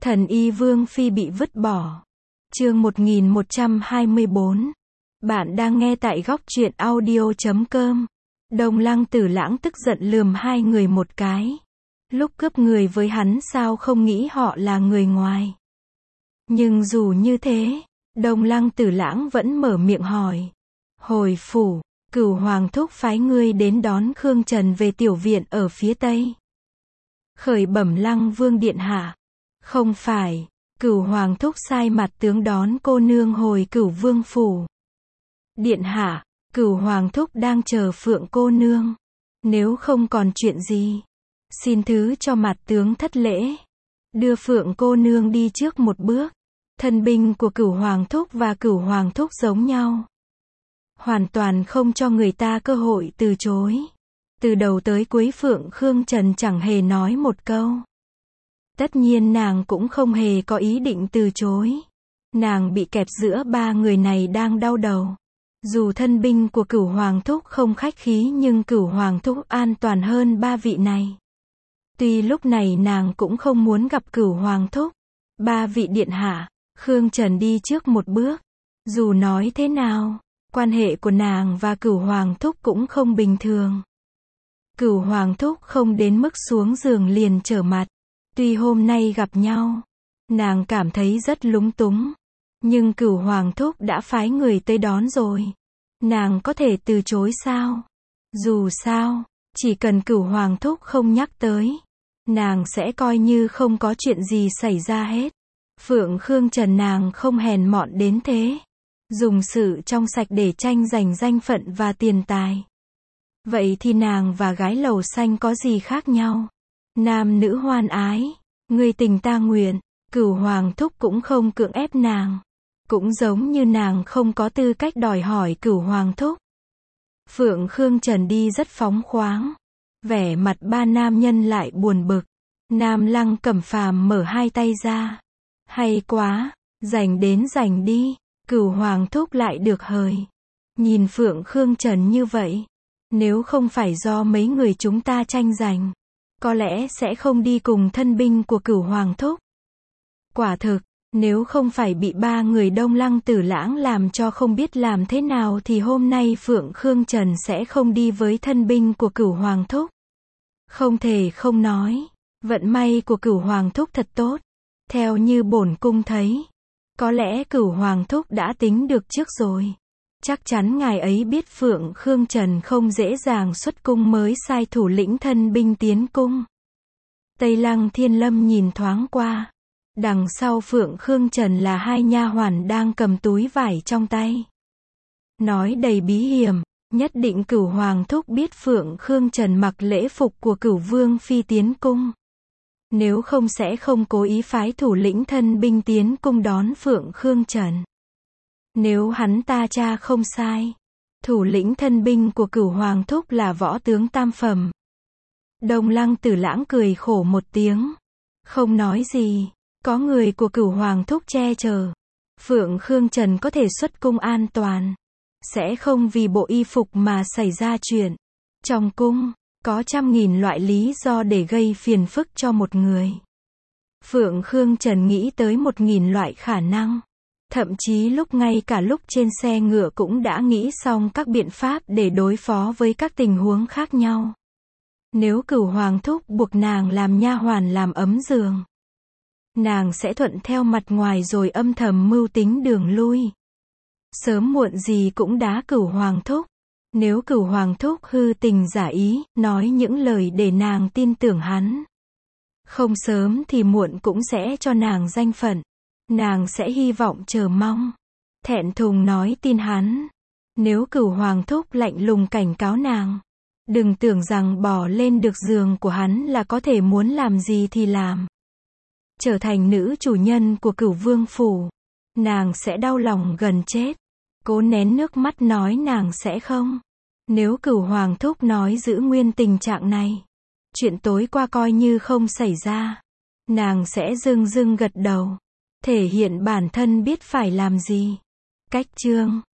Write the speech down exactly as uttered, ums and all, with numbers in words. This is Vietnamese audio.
Thần y Vương Phi bị vứt bỏ. Chương một nghìn một trăm hai mươi bốn. Bạn đang nghe tại góc truyện audio chấm com. Đồng Lăng Tử Lãng tức giận lườm hai người một cái. Lúc cướp người với hắn sao không nghĩ họ là người ngoài. Nhưng dù như thế, Đồng Lăng Tử Lãng vẫn mở miệng hỏi. Hồi phủ, Cửu Hoàng thúc phái ngươi đến đón Khương Trần về tiểu viện ở phía tây. Khởi bẩm Lăng Vương điện hạ. Không phải, Cửu Hoàng thúc sai mặt tướng đón cô nương hồi Cửu Vương phủ. Điện hạ, Cửu Hoàng thúc đang chờ Phượng cô nương. Nếu không còn chuyện gì, xin thứ cho mặt tướng thất lễ. Đưa Phượng cô nương đi trước một bước. Thân binh của Cửu Hoàng thúc và Cửu Hoàng thúc giống nhau. Hoàn toàn không cho người ta cơ hội từ chối. Từ đầu tới cuối Phượng Khương Trần chẳng hề nói một câu. Tất nhiên nàng cũng không hề có ý định từ chối. Nàng bị kẹp giữa ba người này đang đau đầu. Dù thân binh của Cửu Hoàng thúc không khách khí nhưng Cửu Hoàng thúc an toàn hơn ba vị này. Tuy lúc này nàng cũng không muốn gặp Cửu Hoàng thúc. Ba vị điện hạ, Khương Trần đi trước một bước. Dù nói thế nào, quan hệ của nàng và Cửu Hoàng thúc cũng không bình thường. Cửu Hoàng thúc không đến mức xuống giường liền trở mặt. Tuy hôm nay gặp nhau, nàng cảm thấy rất lúng túng. Nhưng Cửu Hoàng thúc đã phái người tới đón rồi. Nàng có thể từ chối sao? Dù sao, chỉ cần Cửu Hoàng thúc không nhắc tới, nàng sẽ coi như không có chuyện gì xảy ra hết. Phượng Khương Trần nàng không hèn mọn đến thế. Dùng sự trong sạch để tranh giành danh phận và tiền tài. Vậy thì nàng và gái lầu xanh có gì khác nhau? Nam nữ hoan ái, người tình ta nguyện, Cửu Hoàng thúc cũng không cưỡng ép nàng. Cũng giống như nàng không có tư cách đòi hỏi Cửu Hoàng thúc. Phượng Khương Trần đi rất phóng khoáng. Vẻ mặt ba nam nhân lại buồn bực. Nam Lăng Cẩm Phàm mở hai tay ra. Hay quá, giành đến giành đi. Cửu Hoàng thúc lại được hời. Nhìn Phượng Khương Trần như vậy, nếu không phải do mấy người chúng ta tranh giành, có lẽ sẽ không đi cùng thân binh của Cửu Hoàng thúc. Quả thực, nếu không phải bị ba người Đông Lăng Tử Lãng làm cho không biết làm thế nào thì hôm nay Phượng Khương Trần sẽ không đi với thân binh của Cửu Hoàng thúc. Không thể không nói, vận may của Cửu Hoàng thúc thật tốt. Theo như bổn cung thấy, có lẽ Cửu Hoàng thúc đã tính được trước rồi. Chắc chắn ngài ấy biết Phượng Khương Trần không dễ dàng xuất cung mới sai thủ lĩnh thân binh tiến cung. Tây Lăng Thiên Lâm nhìn thoáng qua. Đằng sau Phượng Khương Trần là hai nha hoàn đang cầm túi vải trong tay. Nói đầy bí hiểm, nhất định Cửu Hoàng thúc biết Phượng Khương Trần mặc lễ phục của Cửu Vương Phi tiến cung. Nếu không sẽ không cố ý phái thủ lĩnh thân binh tiến cung đón Phượng Khương Trần. Nếu hắn ta tra không sai, thủ lĩnh thân binh của Cửu Hoàng thúc là võ tướng tam phẩm. Đồng Lăng Tử Lãng cười khổ một tiếng. Không nói gì, có người của Cửu Hoàng thúc che chở. Phượng Khương Trần có thể xuất cung an toàn. Sẽ không vì bộ y phục mà xảy ra chuyện. Trong cung, có trăm nghìn loại lý do để gây phiền phức cho một người. Phượng Khương Trần nghĩ tới một nghìn loại khả năng. Thậm chí lúc ngay cả lúc trên xe ngựa cũng đã nghĩ xong các biện pháp để đối phó với các tình huống khác nhau. Nếu Cửu Hoàng thúc buộc nàng làm nha hoàn làm ấm giường, nàng sẽ thuận theo mặt ngoài rồi âm thầm mưu tính đường lui. Sớm muộn gì cũng đá Cửu Hoàng thúc. Nếu Cửu Hoàng thúc hư tình giả ý, nói những lời để nàng tin tưởng hắn, không sớm thì muộn cũng sẽ cho nàng danh phận. Nàng sẽ hy vọng chờ mong, thẹn thùng nói tin hắn. Nếu Cửu Hoàng thúc lạnh lùng cảnh cáo nàng, đừng tưởng rằng bỏ lên được giường của hắn là có thể muốn làm gì thì làm. Trở thành nữ chủ nhân của Cửu Vương phủ, nàng sẽ đau lòng gần chết. Cố nén nước mắt nói nàng sẽ không. Nếu Cửu Hoàng thúc nói giữ nguyên tình trạng này, chuyện tối qua coi như không xảy ra, nàng sẽ dưng dưng gật đầu, thể hiện bản thân biết phải làm gì. Cách chương